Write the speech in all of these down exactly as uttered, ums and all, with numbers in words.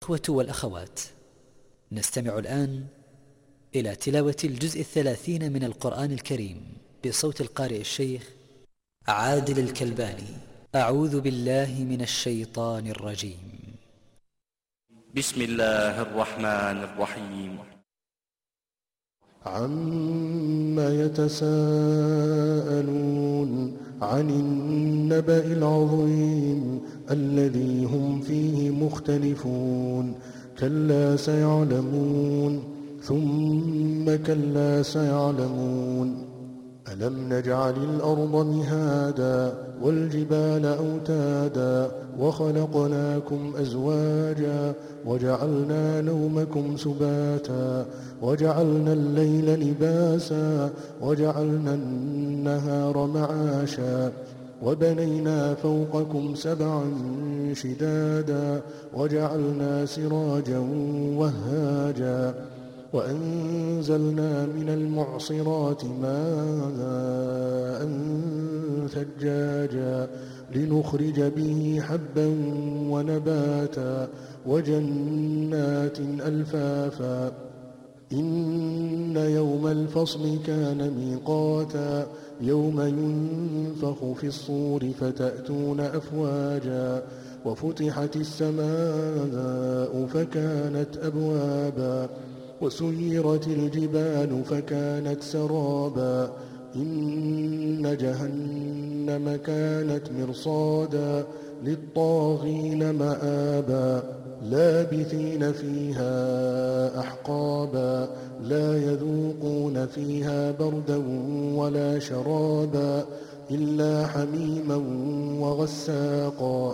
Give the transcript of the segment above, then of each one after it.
الإخوة والأخوات، نستمع الآن إلى تلاوة الجزء الثلاثين من القرآن الكريم بصوت القارئ الشيخ عادل الكلباني. أعوذ بالله من الشيطان الرجيم. بسم الله الرحمن الرحيم. عما يتساءلون عن النبأ العظيم الذي هم فيه مختلفون. كلا سيعلمون ثم كلا سيعلمون. ألم نجعل الأرض مهادا والجبال أوتادا وخلقناكم أزواجا وجعلنا نومكم سباتا وجعلنا الليل لباسا وجعلنا النهار معاشا وبنينا فوقكم سبعا شدادا وجعلنا سراجا وهاجا وأنزلنا من المعصرات ماء ثجاجا لنخرج به حبا ونباتا وجنات ألفافا. إن يوم الفصل كان ميقاتا يوم ينفخ في الصور فتأتون أفواجا وفتحت السماء فكانت أبوابا وسيرت الجبال فكانت سرابا. إن جهنم كانت مرصادا للطاغين مآبا لابثين فيها أحقابا لا يذوقون فيها بردا ولا شرابا إلا حميما وغساقا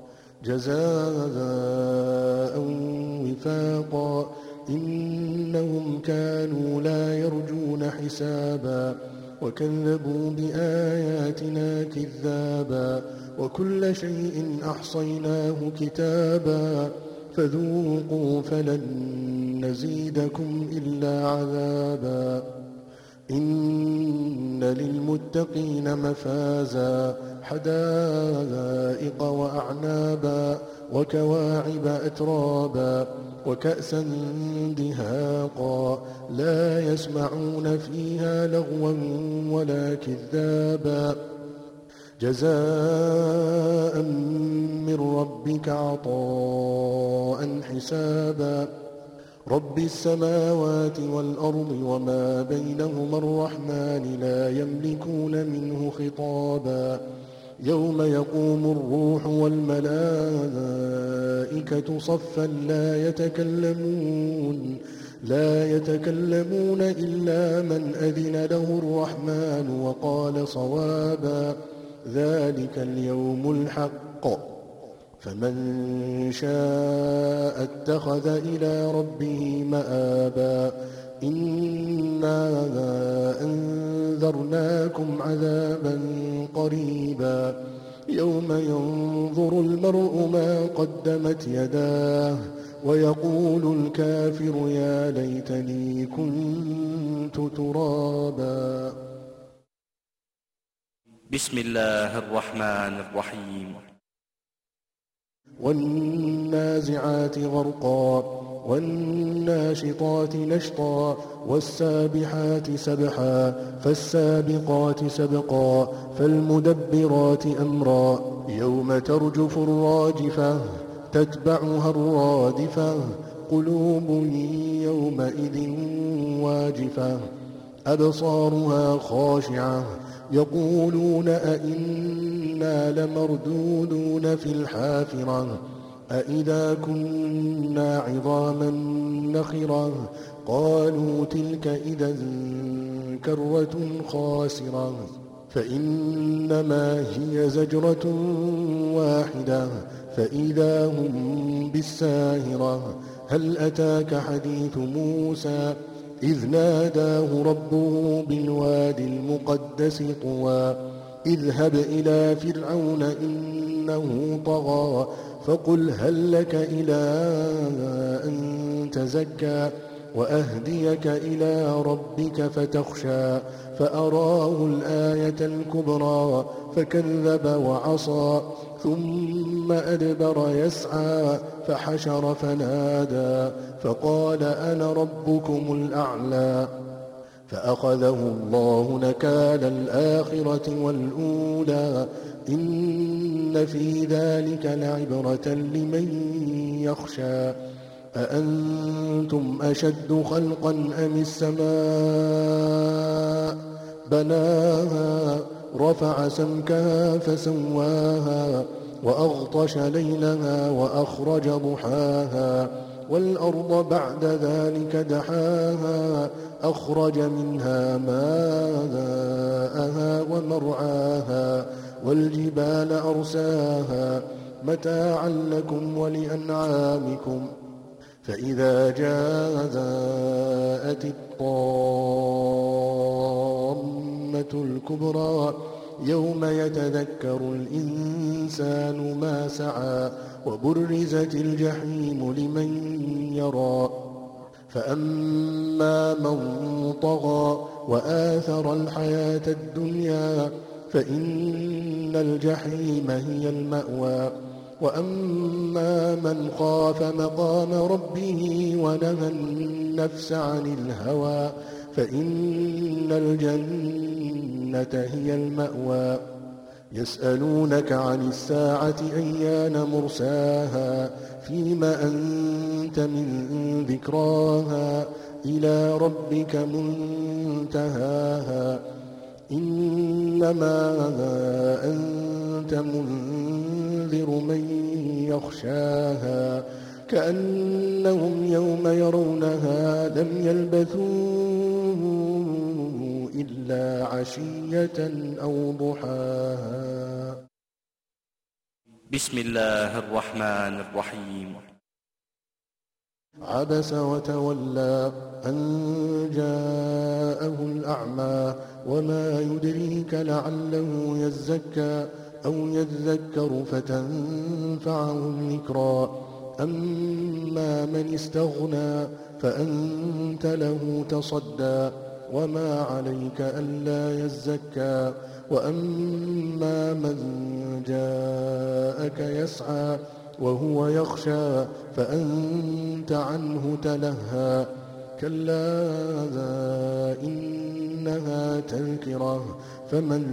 جزاء وفاقا. إنهم كانوا لا يرجون حسابا وكذبوا بآياتنا كذابا وكل شيء أحصيناه كتابا فذوقوا فلن نزيدكم إلا عذابا. إن للمتقين مفازا حدائق وأعنابا وكواعب أترابا وكأسا دهاقا لا يسمعون فيها لغوا ولا كذابا جزاء من ربك عطاء حسابا. رب السماوات والأرض وما بينهما الرحمن لا يملكون منه خطابا. يوم يقوم الروح والملائكة صفا لا يتكلمون لا يتكلمون إلا من أذن له الرحمن وقال صوابا. ذلك اليوم الحق فمن شاء اتخذ إلى ربه مآبا. إنا أنذرناكم عذابا قريبا يوم ينظر المرء ما قدمت يداه ويقول الكافر يا ليتني كنت ترابا. بسم الله الرحمن الرحيم. والنازعات غرقا والناشطات نشطا والسابحات سبحا فالسابقات سبقا فالمدبرات أمرا. يوم ترجف الراجفة تتبعها الرادفة قلوب يومئذ واجفة أبصارها خاشعة يقولون أئنا لمردودون في الحافرة أئذا كنا عظاما نخرة قالوا تلك إذا كرة خاسرة فإنما هي زجرة واحدة فإذا هم بالساهرة. هل أتاك حديث موسى إذ ناداه ربه بالوادي المقدس طوى اذهب إلى فرعون إنه طغى فقل هل لك إلى أن تزكى وأهديك إلى ربك فتخشى فأراه الآية الكبرى فكذب وعصى ثم أدبر يسعى فحشر فنادى فقال أنا ربكم الأعلى فأخذه الله نكال الآخرة والأولى إن في ذلك لعبرة لمن يخشى أأنتم أشد خلقا أم السماء بناها رفع سمكها فسواها وأغطش ليلها وأخرج ضحاها والأرض بعد ذلك دحاها أخرج منها ماءها ومرعاها والجبال أرساها متاعا لكم ولأنعامكم فإذا جاءت الطامة الكبرى يوم يتذكر الإنسان ما سعى وبرزت الجحيم لمن يرى فأما من طغى وآثر الحياة الدنيا فإن الجحيم هي المأوى وأما من خاف مقام ربه ونهى النفس عن الهوى فإن الجنة هي المأوى يسألونك عن الساعة أيان مرساها فيما أنت من ذكراها إلى ربك منتهاها إنما أنت منذر من يخشاها كأنهم يوم يرونها لم يلبثوا إلا عشية أو ضحاها. بسم الله الرحمن الرحيم. عبس وتولى أن جاءه الأعمى وما يدريك لعله يزكى أو يذكر فتنفعه الذكرى أما من استغنى فأنت له تصدى وما عليك ألا يزكى وأما من جاءك يسعى وهو يخشى فأنت عنه تلهى كلا إنها تذكرة فمن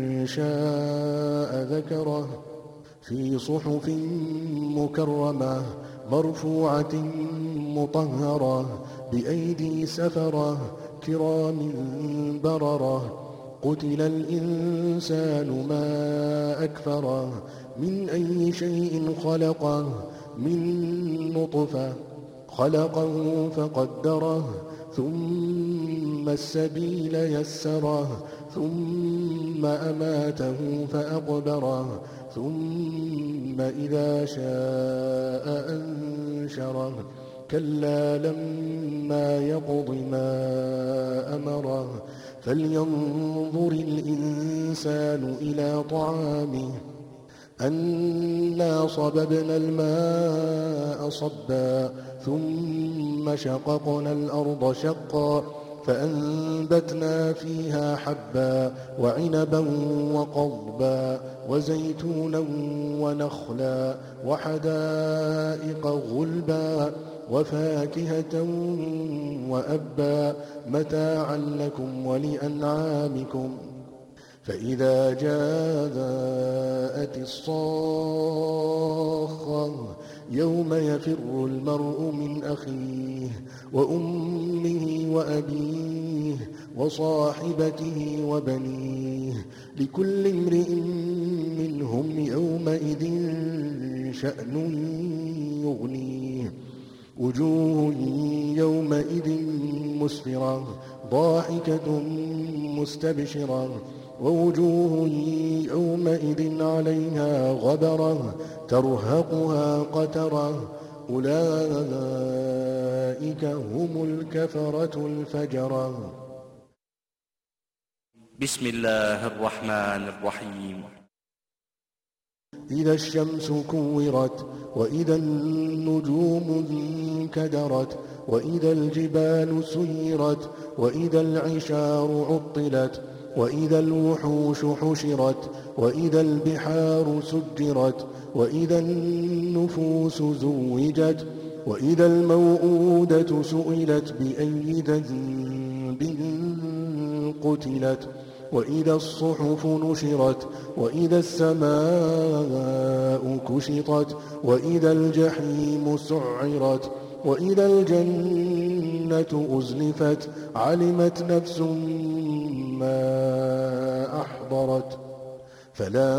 شاء ذكره في صحف مكرمة مرفوعة مطهرة بأيدي سفرة كرام بررة قتل الإنسان ما أكفره من أي شيء خلقه من نطفة خلقه فقدره ثم السبيل يسره ثم أماته فأقبره ثم إذا شاء أنشره كلا لما يقض ما أمره فلينظر الإنسان إلى طعامه أنا صببنا الماء صبا ثم شققنا الأرض شقا فأنبتنا فيها حبا وعنبا وقضبا وزيتونا ونخلا وحدائق غلبا وفاكهة وأبا متاعا لكم ولأنعامكم فإذا جاءت الصاخة يوم يفر المرء من أخيه وأمه وأبيه وصاحبته وبنيه لكل امرئ منهم يومئذ شأن يغنيه وجوه يومئذ مسفرة ضاحكة مستبشرة ووجوه يومئذ عليها غبرة ترهقها قترة أولئك هم الكفرة الفجرة. بسم الله الرحمن الرحيم. إذا الشمس كورت وإذا النجوم انكدرت وإذا الجبال سيرت وإذا العشار عطلت وإذا الوحوش حشرت وإذا البحار سجرت وإذا النفوس زوجت وإذا الموءودة سئلت بأي ذنب قتلت وإذا الصحف نشرت وإذا السماء كشطت وإذا الجحيم سعرت وإذا الجنة أزلفت علمت نفس ما أحضرت فلا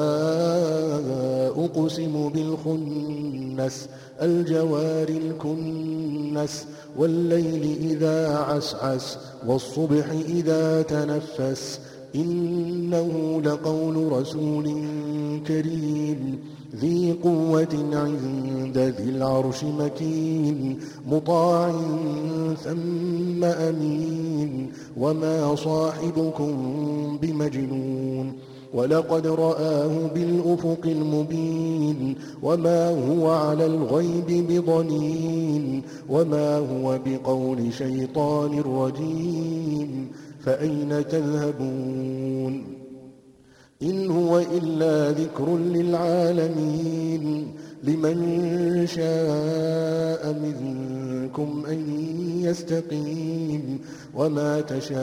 أقسم بالخنس الجوار الكنس والليل إذا عسعس والصبح إذا تنفس إنه لقول رسول كريم ذي قوة عند ذي العرش مكين مطاع ثم أمين وما صاحبكم بمجنون ولقد رآه بالأفق المبين وما هو على الغيب بضنين وما هو بقول شيطان رجيم فأين تذهبون إن هو إلا ذكر للعالمين لمن شاء منكم أن يستقيم وما تشاءون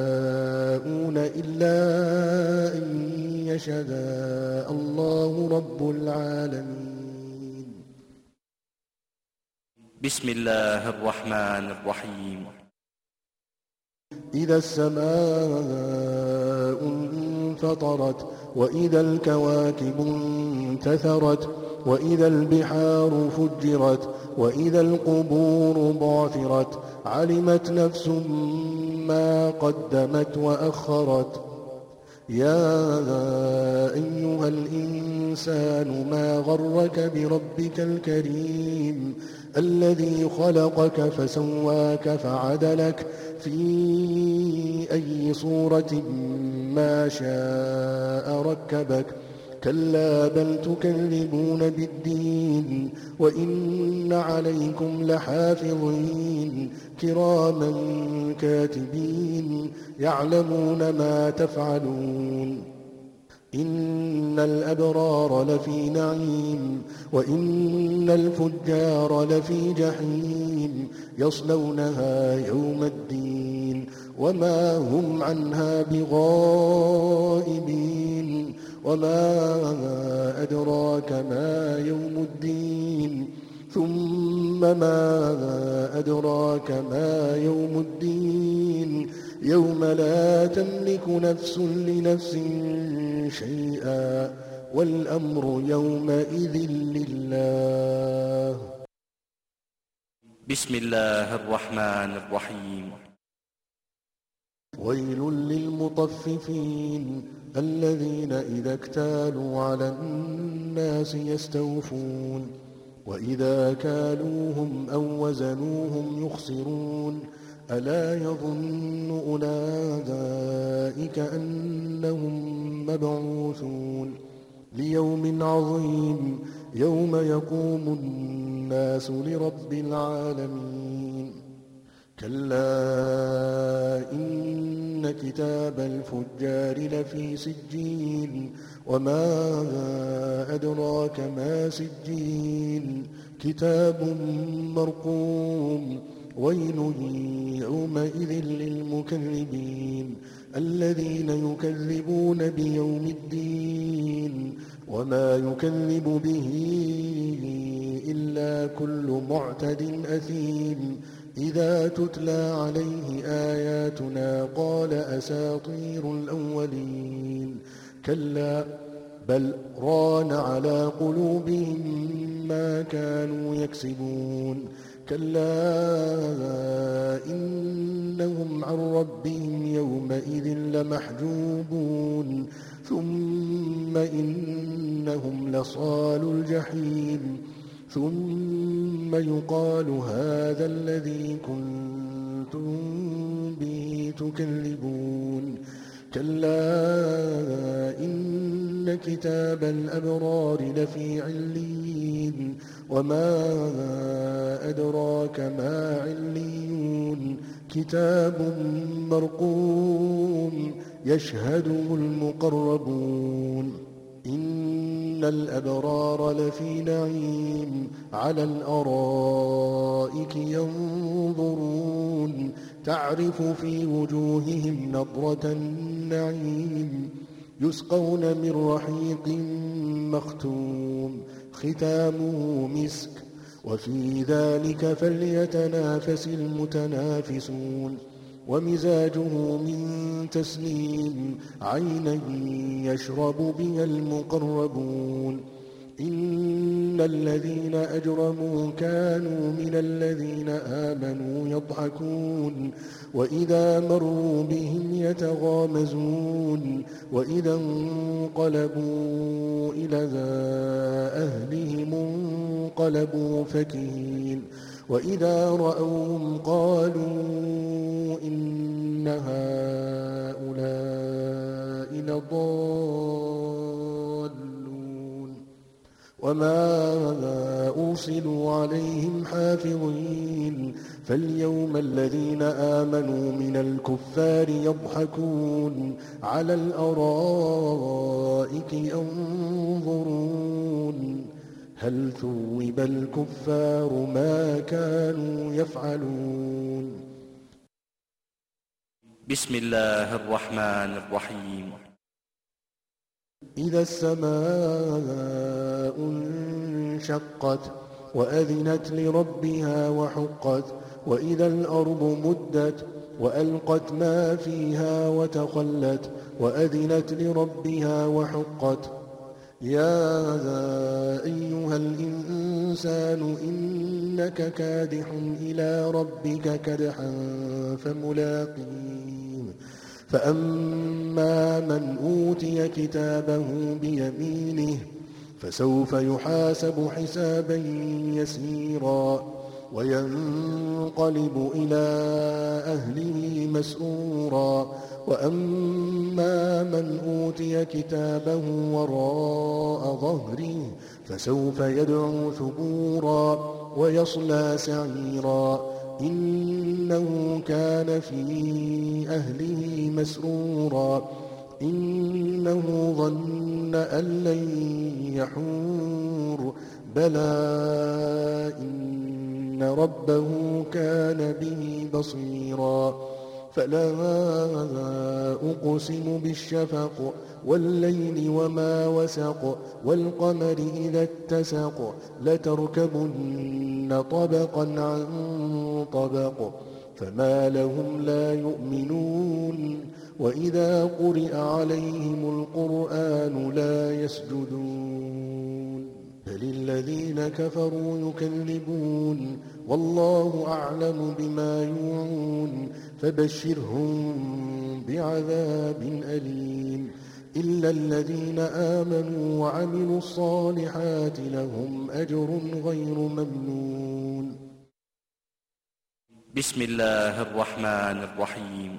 إلا أن يشاء الله رب العالمين. بسم الله الرحمن الرحيم. إذا السماء انفطرت وإذا الكواكب انتثرت وإذا البحار فجرت وإذا القبور بعثرت علمت نفس ما قدمت وأخرت يا أيها الإنسان ما غرك بربك الكريم الذي خلقك فسواك فعدلك في أي صورة ما شاء ركبك كلا بل تكذبون بالدين وإن عليكم لحافظين كراما كاتبين يعلمون ما تفعلون إن الأبرار لفي نعيم وإن الفجار لفي جحيم يصلونها يوم الدين وما هم عنها بغائبين وما أدراك ما يوم الدين ثم ما أدراك ما يوم الدين يوم لا تملك نفس لنفس شيئا والأمر يومئذ لله. بسم الله الرحمن الرحيم. ويل للمطففين الذين إذا اكتالوا على الناس يستوفون وإذا كالوهم أو وزنوهم يخسرون ألا يظن أولئك أنهم مبعوثون ليوم عظيم يوم يقوم الناس لرب العالمين. كلا إن كتاب الفجار لفي سجين وما أدراك ما سجين كتاب مرقوم ويل يومئذ للمكذبين الذين يكذبون بيوم الدين وما يكذب به إلا كل معتد أثيم إذا تتلى عليه آياتنا قال أساطير الأولين كلا بل ران على قلوبهم ما كانوا يكسبون كلا إنهم عن ربهم يومئذ لمحجوبون ثم إنهم لصالو الجحيم ثم يقال هذا الذي كنتم به تكذبون كلا إن كتاب الأبرار لفي عليين وما أدراك ما عليون كتاب مرقوم يشهده المقربون إن الأبرار لفي نعيم على الأرائك ينظرون تعرف في وجوههم نضرة النعيم يسقون من رحيق مختوم ختامه مسك وفي ذلك فليتنافس المتنافسون ومزاجه من تسنيم عينا يشرب بها المقربون إن الذين أجرموا كانوا من الذين آمنوا يضحكون وإذا مروا بهم يتغامزون وإذا انقلبوا إلى أهلهم انقلبوا فكهين وإذا رأوهم قالوا إن هؤلاء لضالون وما أرسلوا عليهم حافظين فاليوم الذين آمنوا من الكفار يضحكون على الأرائك ينظرون هل ثوب الكفار ما كانوا يفعلون بسم الله الرحمن الرحيم إذا السماء انشقت وأذنت لربها وحقت وإذا الأرض مدت وألقت ما فيها وتخلت وأذنت لربها وحقت يا أيها الإنسان إنك كادح إلى ربك كدحا فملاقيه فأما من أوتي كتابه بيمينه فسوف يحاسب حسابا يسيرا وينقلب إلى أهله مسرورا وأما من أوتي كتابه وراء ظهره فسوف يدعو ثبورا ويصلى سعيرا إنه كان في أهله مسرورا إنه ظن أن لن يحور بلى إن ربه كان به بصيرا فلا أقسم بالشفق والليل وما وسق والقمر إذا اتسق لتركبن طبقا عن طبق فما لهم لا يؤمنون وإذا قرئ عليهم القرآن لا يسجدون بل الذين كفروا يكذبون والله أعلم بما يوعون فبشرهم بعذاب أليم إلا الذين آمنوا وعملوا الصالحات لهم أجر غير ممنون بسم الله الرحمن الرحيم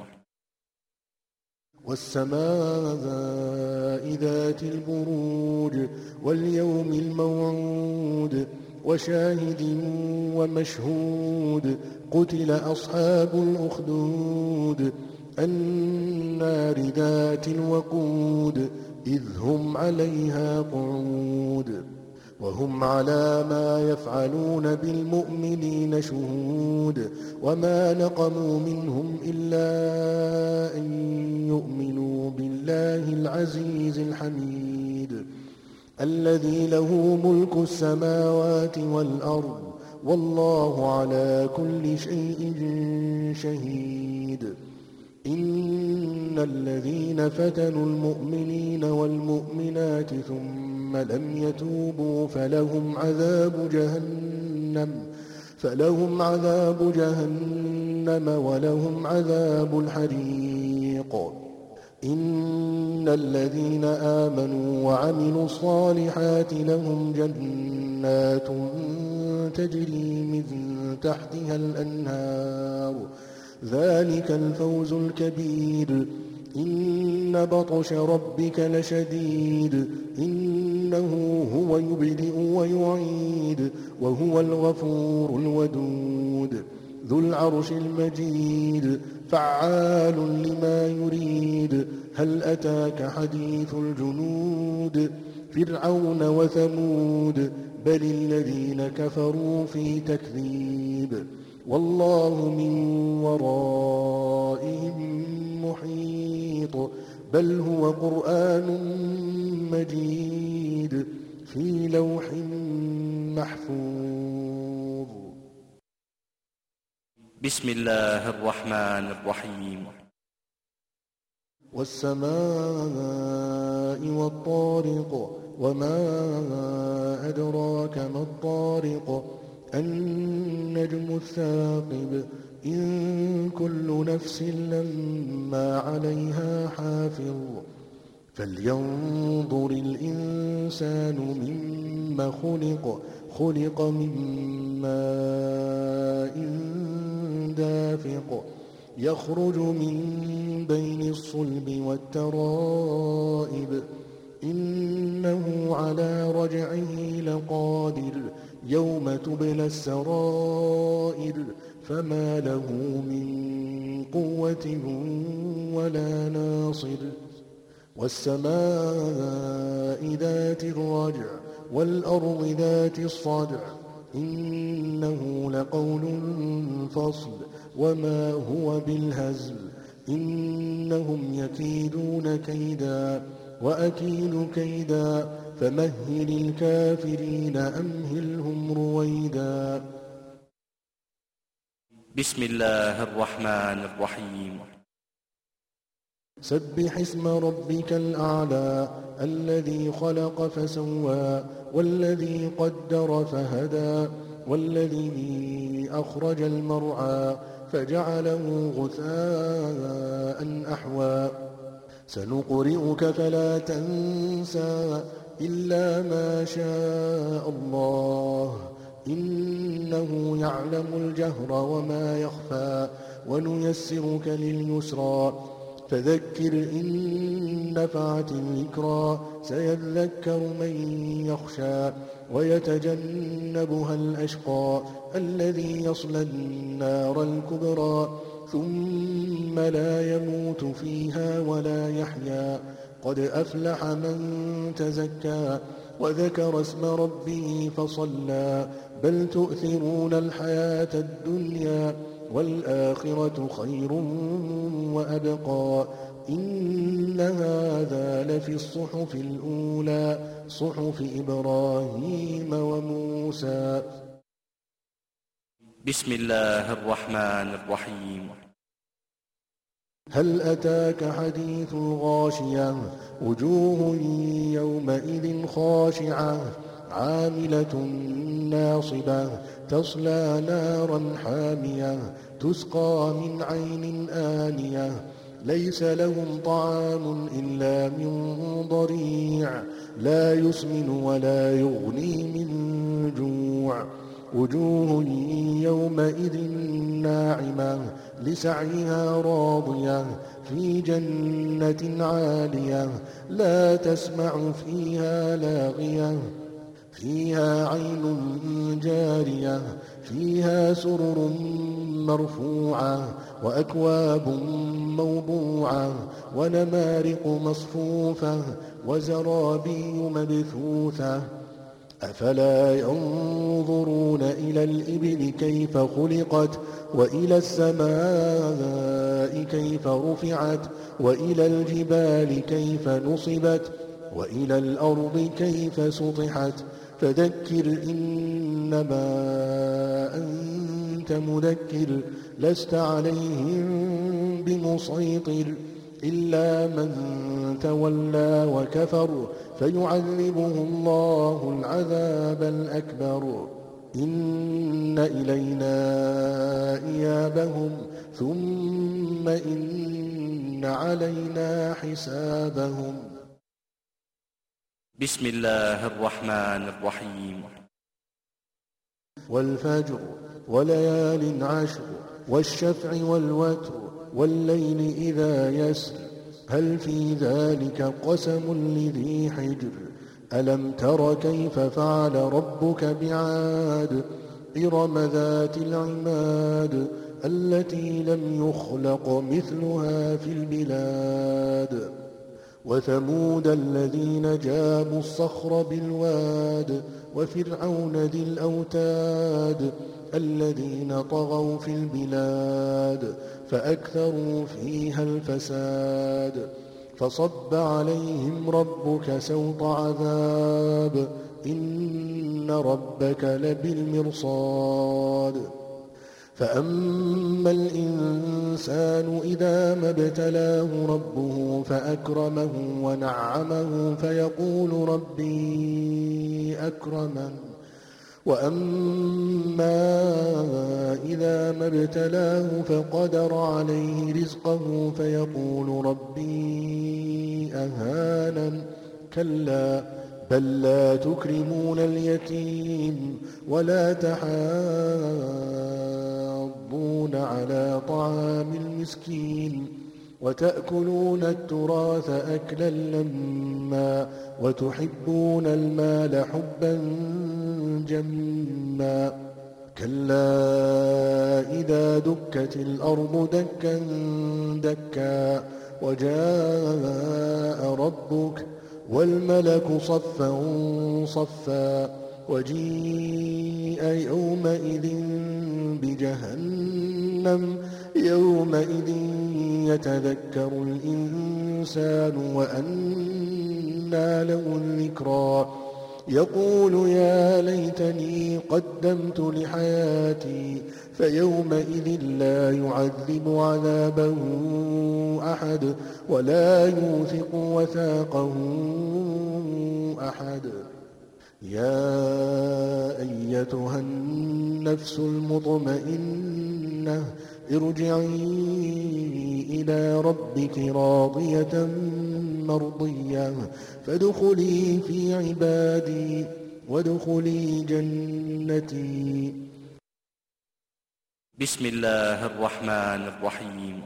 والسماء ذات البروج واليوم الموعود وشاهد ومشهود قتل أصحاب الأخدود النار ذات الوقود إذ هم عليها قعود وهم على ما يفعلون بالمؤمنين شهود وما نقموا منهم إلا أن يؤمنوا بالله العزيز الحميد الذي له ملك السماوات والأرض والله على كل شيء شهيد إن الذين فتنوا المؤمنين والمؤمنات ثم لم يتوبوا فلهم عذاب جهنم فلهم عذاب جهنم ولهم عذاب الحريق إن الذين آمنوا وعملوا الصالحات لهم جنات تجري من تحتها الأنهار ذلك الفوز الكبير إن بطش ربك لشديد إنه هو يبدئ ويعيد وهو الغفور الودود ذو العرش المجيد فعال لما يريد هل أتاك حديث الجنود فرعون وثمود بل الذين كفروا في تكذيب والله من ورائهم محيط بل هو قرآن مجيد في لوح محفوظ. بسم الله الرحمن الرحيم. والسماء والطارق وما أدراك ما الطارق النجم الثاقب إن كل نفس لما عليها حافظ فلينظر الإنسان مما خلق خلق من ماء دافق يخرج من بين الصلب والترائب إنه على رجعه لقادر يوم تبلى السرائر فما له من قوة ولا ناصر والسماء ذات الرجع والأرض ذات الصدع إنه لقول فصل وما هو بالهزل إنهم يكيدون كيدا وأكيد كيدا فمهل الكافرين أمهلهم رويدا. بسم الله الرحمن الرحيم. سبح اسم ربك الأعلى الذي خلق فسوى والذي قدر فهدى والذي أخرج المرعى فجعله غثاء أحوى سنقرئك فلا تنسى إلا ما شاء الله إنه يعلم الجهر وما يخفى ونيسرك لليسرى فذكر إن نفعت الذكرى سيذكر من يخشى ويتجنبها الأشقى الذي يصلى النار الكبرى ثم لا يموت فيها ولا يحيا قد أفلح من تزكى وذكر اسم ربه فصلى بل تؤثرون الحياة الدنيا والآخرة خير وأبقى إن هذا لفي الصحف الأولى صحف إبراهيم وموسى. بسم الله الرحمن الرحيم. هل أتاك حديث الغاشية وجوه يومئذ خاشعة عاملة ناصبة تصلى نارا حامية تسقى من عين آنية ليس لهم طعام إلا من ضريع لا يسمن ولا يغني من جوع وجوه يومئذ ناعمة لسعيها راضية في جنة عالية لا تسمع فيها لاغية فيها عين جارية فيها سرر مرفوعة وأكواب موضوعة ونمارق مصفوفة وزرابي مبثوثة أفلا ينظرون إلى الإبل كيف خلقت وإلى السماء كيف رفعت وإلى الجبال كيف نصبت وإلى الأرض كيف سطحت فذكر إنما أنت مذكر لست عليهم بمسيطر إلا من تولى وكفر فيعذبه الله العذاب الأكبر إن إلينا إيابهم ثم إن علينا حسابهم. بسم الله الرحمن الرحيم. والفجر وليال عشر والشفع والوتر والليل إذا يسر هل في ذلك قسم لذي حجر ألم تر كيف فعل ربك بعاد إرم ذات العماد التي لم يخلق مثلها في البلاد وثمود الذين جابوا الصخر بالواد وفرعون ذي الأوتاد الذين طغوا في البلاد فأكثروا فيها الفساد فصب عليهم ربك سوط عذاب إن ربك لبالمرصاد فأما الإنسان إذا ما ابتلاه ربه فأكرمه ونعمه فيقول ربي أكرمن وأما إذا ما ابتلاه فقدر عليه رزقه فيقول ربي أهانن كلا بل لا تكرمون اليتيم ولا تحاضون على طعام المسكين وتأكلون التراث أكلا لما وتحبون المال حبا جما كلا إذا دكت الأرض دكا دكا وجاء ربك والملك صفا صفا وجيء يومئذ بجهنم يومئذ يتذكر الإنسان وأنى له الذكرى يقول يا ليتني قدمت لحياتي فيومئذ لا يعذب عذابه أحد ولا يوثق وثاقه أحد يا أيتها النفس المطمئنة ارجعي إلى ربك راضية مرضية فادخلي في عبادي وادخلي جنتي. بسم الله الرحمن الرحيم.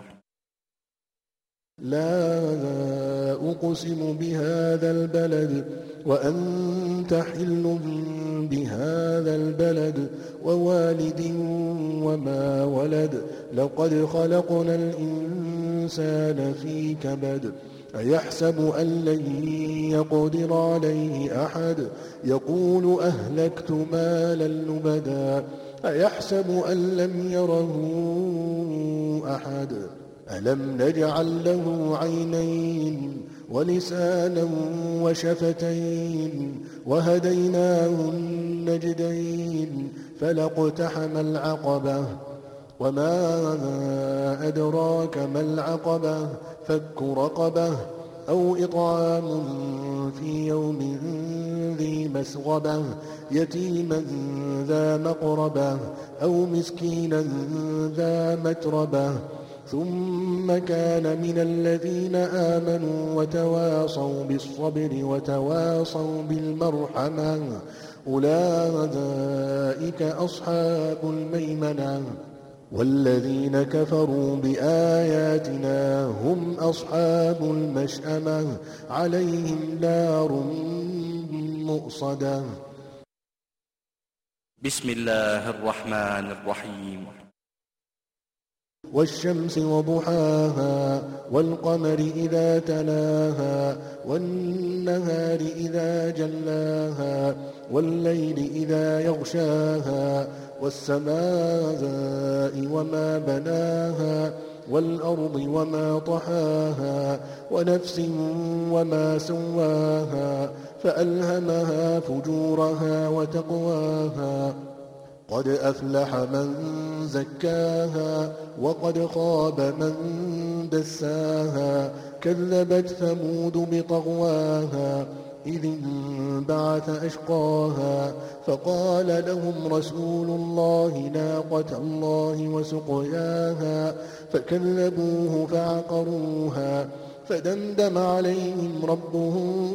لا أقسم بهذا البلد وأنت حل بهذا البلد ووالد وما ولد لقد خلقنا الإنسان في كبد أيحسب أن لن يقدر عليه أحد يقول أهلكت مالا لبدا أيحسب أن لم يره أحد ألم نجعل له عينين ولسانا وشفتين وهديناه النجدين فلاقتحم العقبة وما أدراك ما العقبة فك رقبة أو إطعام في يوم ذي مسغبة يتيما ذا مقربة أو مسكينا ذا متربة ثم كان من الذين آمنوا وتواصوا بالصبر وتواصوا بالمرحمة أولئك أصحاب الميمنة والذين كفروا بآياتنا هم أصحاب المشأمة عليهم نار مؤصدة. بسم الله الرحمن الرحيم. والشمس وضحاها والقمر إذا تلاها والنهار إذا جلاها والليل إذا يغشاها والسماء وما بناها والأرض وما طحاها ونفس وما سواها فألهمها فجورها وتقواها قد أفلح من زكاها وقد خاب من دساها كذبت ثمود بطغواها إذ انبعث أشقاها فقال لهم رسول الله ناقة الله وسقياها فكذبوه فعقروها فدمدم عليهم ربهم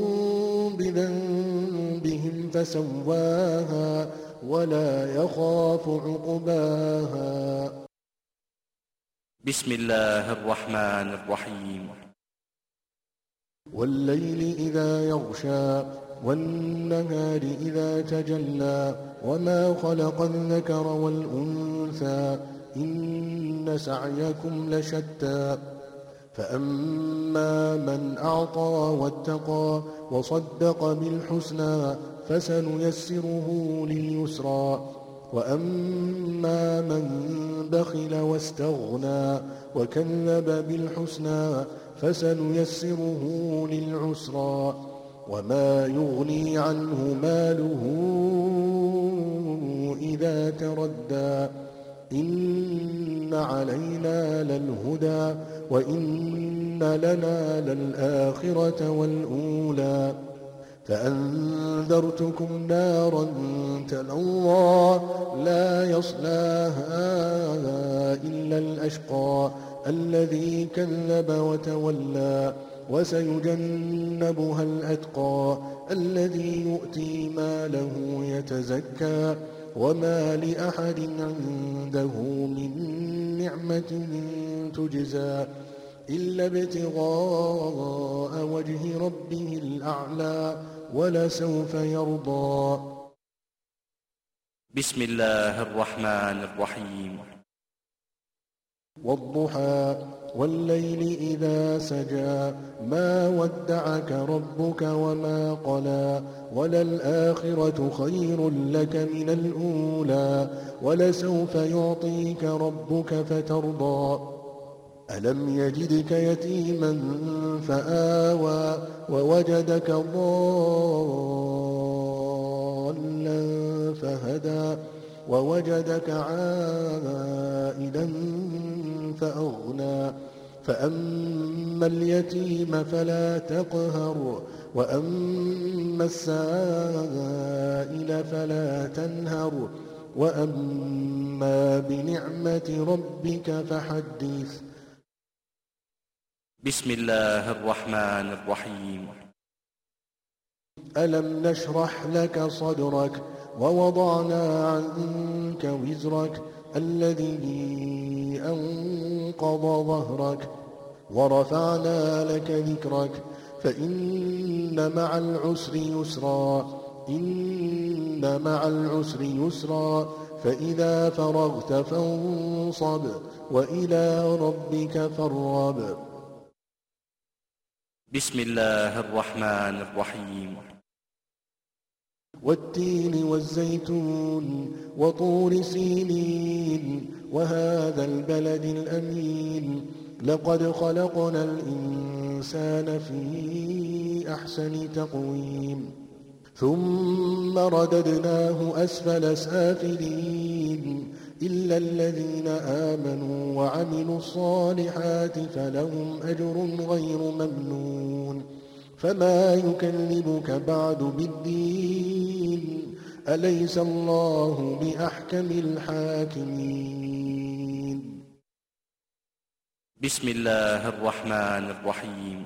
بذنبهم فسواها ولا يخاف عقباها. بسم الله الرحمن الرحيم. والليل إذا يغشى والنهار إذا تجلى وما خلق الذكر والأنثى إن سعيكم لشتى فأما من أعطى واتقى وصدق بالحسنى فسنيسره لليسرى وأما من بخل واستغنى وكذب بالحسنى فسنيسره للعسرى وما يغني عنه ماله إذا تردى إن علينا للهدى وإن لنا للآخرة والأولى فأنذرتكم نارا تلظى لا يصلاها إلا الأشقى الذي كذب وتولى وسيجنبها الأتقى الذي يؤتي ماله يتزكى وما لأحد عنده من نعمة تجزى إلا ابتغاء وجه ربه الأعلى ولسوف يرضى. بسم الله الرحمن الرحيم. والضحى والليل إذا سجى ما ودعك ربك وما قلى وللآخرة خير لك من الأولى ولسوف يعطيك ربك فترضى ألم يجدك يتيما فآوى ووجدك ضالا فهدى ووجدك عائلا فأغنى فأما اليتيم فلا تقهر وأما السائل فلا تنهر وأما بنعمة ربك فحدث. بسم الله الرحمن الرحيم. ألم نشرح لك صدرك ووضعنا عنك وزرك الذي أنقض ظهرك ورفعنا لك ذكرك فإن مع العسر يسرا إن مع العسر يسرا فإذا فرغت فانصب وإلى ربك فارغب. بسم الله الرحمن الرحيم. والتين والزيتون وطور سينين وهذا البلد الأمين لقد خلقنا الإنسان في أحسن تقويم ثم رددناه أسفل سافلين إلا الذين آمنوا وعملوا الصالحات فلهم أجر غير ممنون فما يكذبك بعد بالدين أليس الله بأحكم الحاكمين. بسم الله الرحمن الرحيم.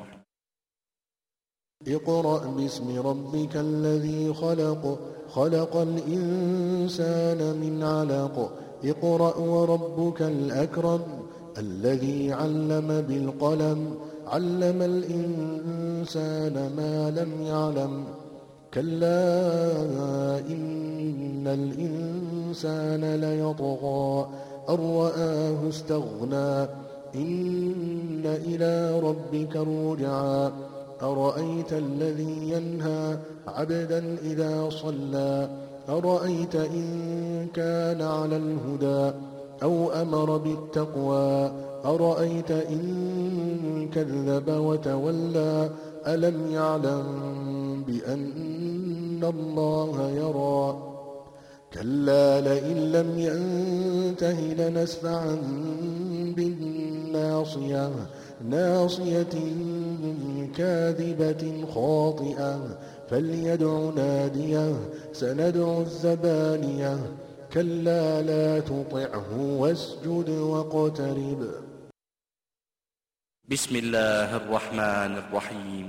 اقرأ باسم ربك الذي خلق خلق الإنسان من علق اقرأ وربك الأكرم الذي علم بالقلم علم الإنسان ما لم يعلم كلا إن الإنسان ليطغى أن رآه استغنى إن إلى ربك الرجعى أرأيت الذي ينهى عبدا إذا صلى أرأيت إن كان على الهدى أو أمر بالتقوى أرأيت إن كذب وتولى ألم يعلم بأن الله يرى كلا لئن لم ينته لنسفعا بالناصية ناصية كاذبة خاطئة فليدع ناديه سندع الزبانية كلا لا تطعه واسجد واقترب. بسم الله الرحمن الرحيم.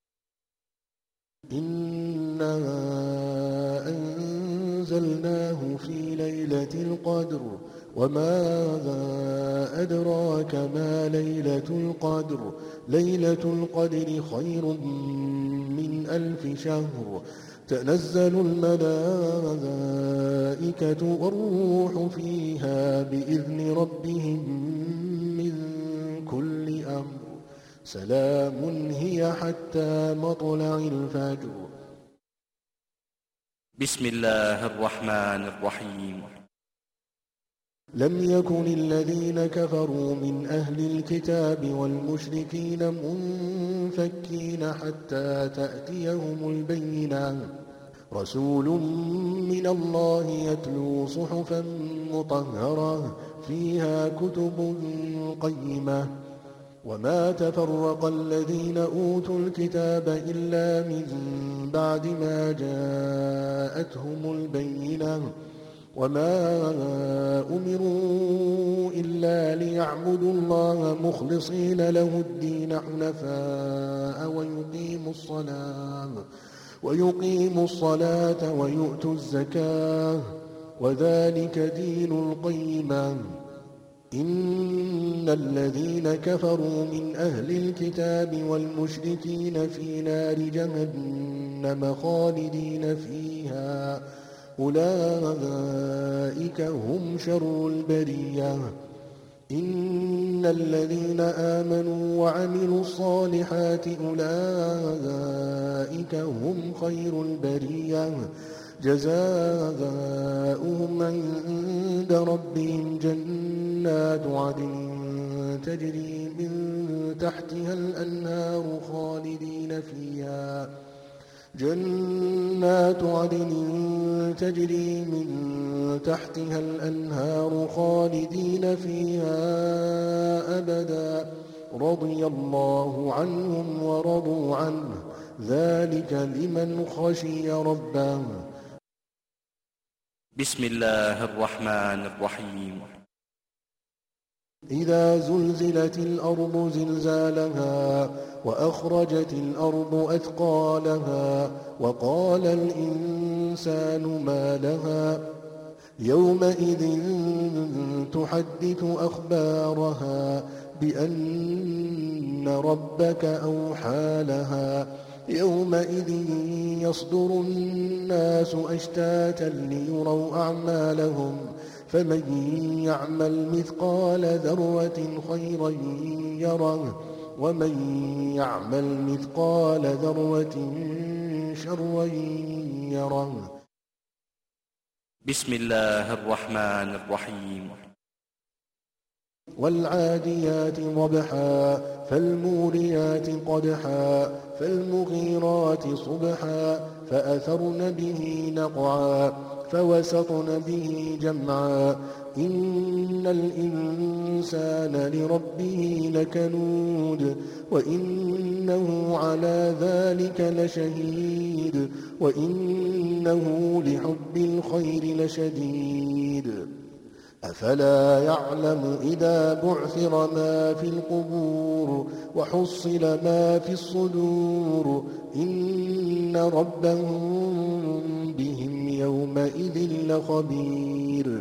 إنا أنزلناه في ليلة القدر وما أدراك ما ليلة القدر ليلة القدر خير من ألف شهر تنزل الملائكة والروح فيها بإذن ربهم من كل أمر سلام هي حتى مطلع الفجر. بسم الله الرحمن الرحيم. لم يكن الذين كفروا من أهل الكتاب والمشركين منفكين حتى تأتيهم البينة رسول من الله يتلو صحفا مطهرة فيها كتب قيمة وما تفرق الذين أوتوا الكتاب إلا من بعد ما جاءتهم البينة وما أمروا إلا ليعبدوا الله مخلصين له الدين حنفاء ويقيموا الصلاة ويقيموا الصلاة ويؤتوا الزكاة وذلك دين القيمة. إن الذين كفروا من أهل الكتاب والمشركين في نار جهنم خالدين فيها أولئك هم شر البرية. إن الذين آمنوا وعملوا الصالحات أولئك هم خير البرية جزاؤهم عند ربهم جنات عدن تجري من تحتها الأنهار خالدين فيها جنات عدن تجري من تحتها الأنهار خالدين فيها أبدا رضي الله عنهم ورضوا عنه ذلك لمن خشي ربه. بسم الله الرحمن الرحيم. إذا زلزلت الأرض زلزالها وأخرجت الأرض أثقالها وقال الإنسان ما لها يومئذ تحدث أخبارها بأن ربك أوحى لها يومئذ يصدر الناس أشتاتا ليروا أعمالهم فمن يعمل مثقال ذرة خيرا يره ومن يعمل مثقال ذرة شرا يره. بسم الله الرحمن الرحيم. والعاديات ضبحا فالموريات قدحا فالمغيرات صبحا فأثرن به نقعا فوسطن به جمعا إن الإنسان لربه لكنود وإنه على ذلك لشهيد وإنه لحب الخير لشديد. أفلا يعلم إذا بعثر ما في القبور وحصل ما في الصدور إن ربهم بهم يومئذ لخبير.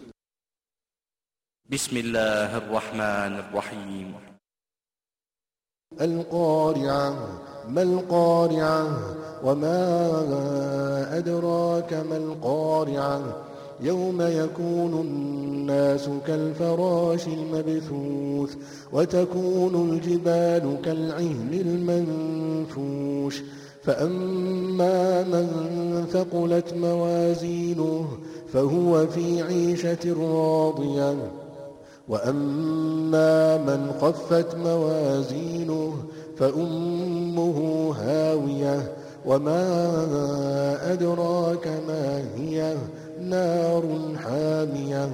بسم الله الرحمن الرحيم. القارعة ما القارعة وما أدراك ما القارعة يوم يكون الناس كالفراش المبثوث وتكون الجبال كالعهن المنفوش فأما من ثقلت موازينه فهو في عيشة راضية وأما من خفت موازينه فأمه هاوية وما أدراك ما هي نار حامية.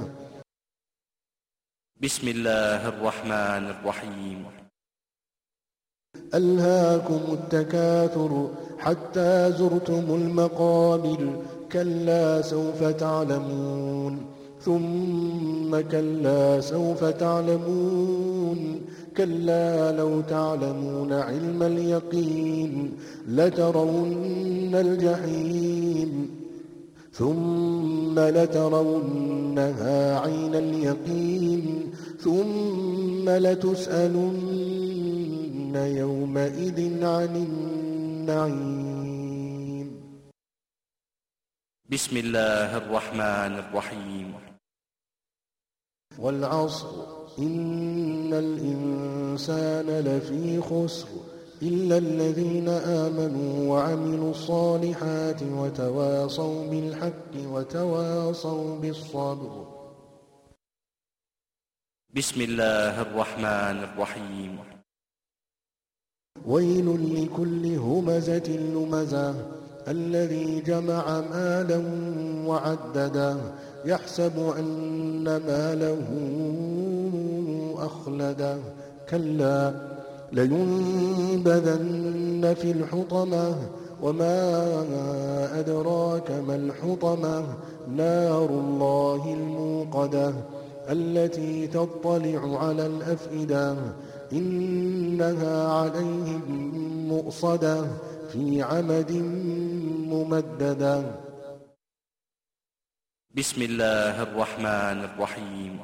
بسم الله الرحمن الرحيم. ألهاكم التكاثر حتى زرتم المقابر كلا سوف تعلمون ثم كلا سوف تعلمون كلا لو تعلمون علم اليقين لترون الجحيم ثم لترونها عين اليقين ثم لتسألن يومئذ عن النعيم. بسم الله الرحمن الرحيم. والعصر إن الإنسان لفي خسر إلا الذين آمنوا وعملوا الصالحات وتواصوا بالحق وتواصوا بالصبر. بسم الله الرحمن الرحيم. ويل لكل همزة لمزة الذي جمع مالا وعدده يحسب أن ماله أخلده كلا لينبذن في الحطمة وما أدراك ما الحطمة نار الله الموقدة التي تطلع على الأفئدة إنها عليهم مؤصدة في عمد ممددة. بسم الله الرحمن الرحيم.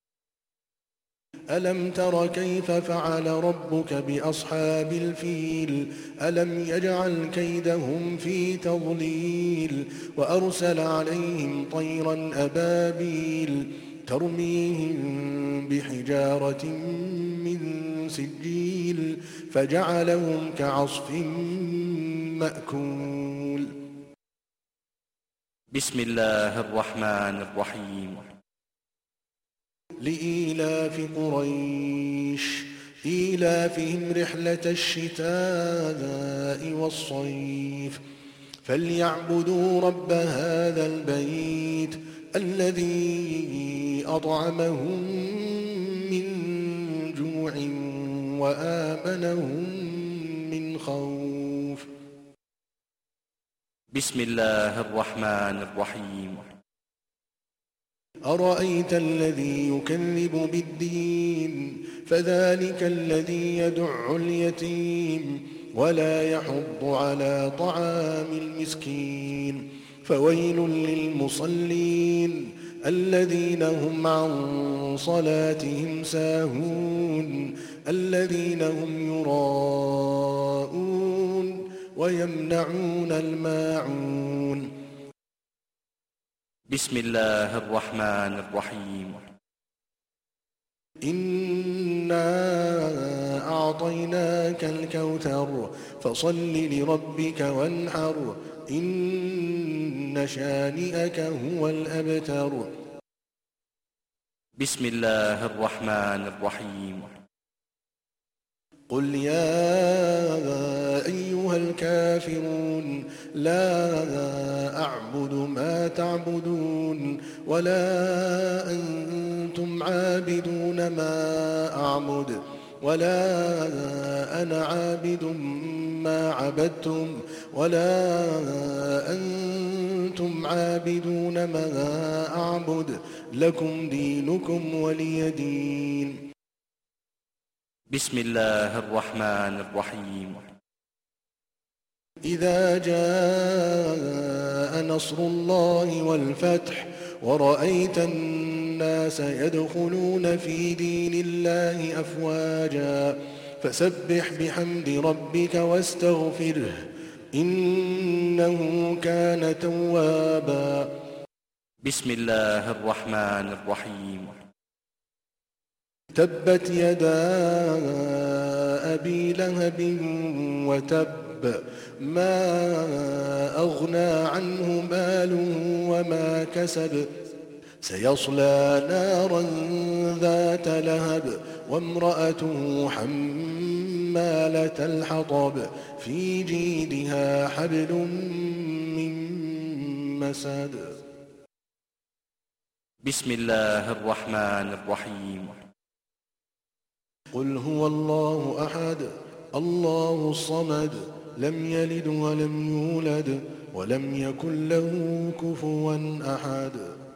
ألم تر كيف فعل ربك بأصحاب الفيل ألم يجعل كيدهم في تضليل وأرسل عليهم طيرا أبابيل ترميهم بحجارة من سجيل فجعلهم كعصف مأكول. بسم الله الرحمن الرحيم. لإيلاف قريش إيلافهم رحلة الشتاء والصيف فليعبدوا رب هذا البيت الذي أطعمهم من جوع وآمنهم من خوف. بسم الله الرحمن الرحيم. أرأيت الذي يكذب بالدين فذلك الذي يدع اليتيم ولا يحض على طعام المسكين فويل للمصلين الذين هم عن صلاتهم ساهون الذين هم يراءون ويمنعون الماعون. بسم الله الرحمن الرحيم. إنا أعطيناك الكوثر فصل لربك وانحر إن شانئك هو الأبتر. بسم الله الرحمن الرحيم. قل يا أيها الكافرون لا أعبد ما تعبدون ولا أنتم عابدون ما أعبد ولا أنا عابد ما عبدتم ولا أنتم عابدون ما أعبد لكم دينكم ولي دين. بسم الله الرحمن الرحيم. إذا جاء نصر الله والفتح ورأيت الناس يدخلون في دين الله أفواجا فسبح بحمد ربك واستغفره إنه كان توابا. بسم الله الرحمن الرحيم. تبت يدا أبي لهب وتب ما أغنى عنه ماله وما كسب سيصلى نارا ذات لهب وامرأته حمالة الحطب في جيدها حبل من مسد. بسم الله الرحمن الرحيم. قل هو الله أحد الله الصمد لم يلد ولم يولد ولم يكن له كفوا أحد.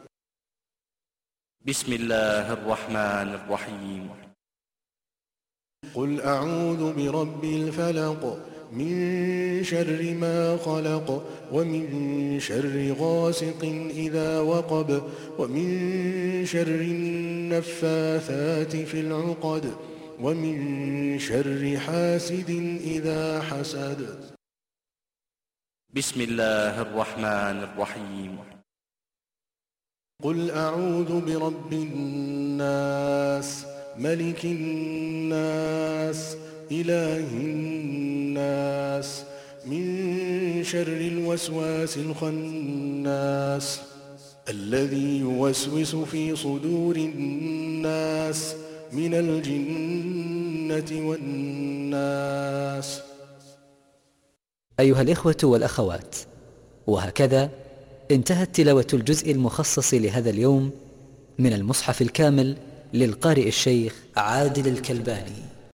بسم الله الرحمن الرحيم. قل أعوذ برب الفلق من شر ما خلق ومن شر غاسق إذا وقب ومن شر النفاثات في العقد ومن شر حاسد إذا حسد. بسم الله الرحمن الرحيم. قل أعوذ برب الناس ملك الناس إله الناس من شر الوسواس الخناس الذي يوسوس في صدور الناس من الجنة والناس. أيها الإخوة والأخوات، وهكذا انتهت تلاوة الجزء المخصص لهذا اليوم من المصحف الكامل للقارئ الشيخ عادل الكلباني.